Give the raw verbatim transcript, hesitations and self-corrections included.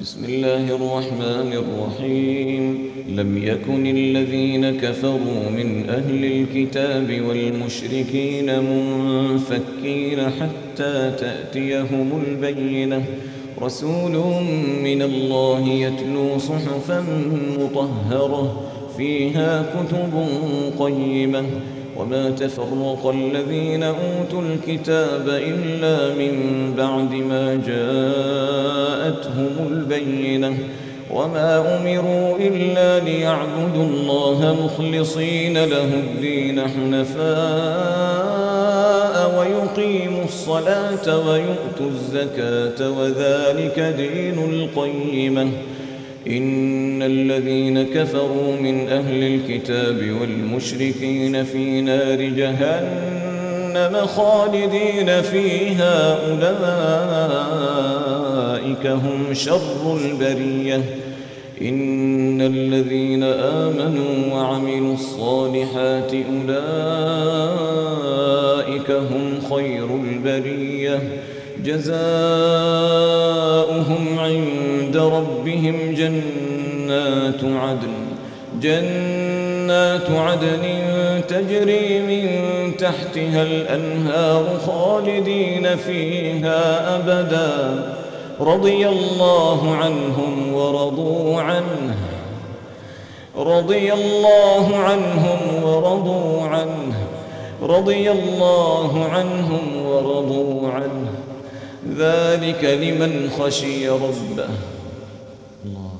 بسم الله الرحمن الرحيم. لم يكن الذين كفروا من أهل الكتاب والمشركين منفكين حتى تأتيهم البينة، رسول من الله يتلو صحفا مطهرة فيها كتب قيمة، وما تفرق الذين أوتوا الكتاب إلا من بعد ما جاءتهم البينة، وما أمروا إلا ليعبدوا الله مخلصين له الدين حنفاء ويقيموا الصلاة ويؤتوا الزكاة وذلك دين القيمة. إن الذين كفروا من أهل الكتاب والمشركين في نار جهنم خالدين فيها، أولئك هم شر البرية. إن الذين آمنوا وعملوا الصالحات أولئك هم خير البرية، جزاؤهم عند ربهم جنات عدن جنات عدن تجري من تحتها الأنهار خالدين فيها أبدا، رضي الله عنهم ورضوا عنه رضي الله عنهم ورضوا عنه رضي الله عنهم ورضوا عنه ذلك لمن خشي ربه. الله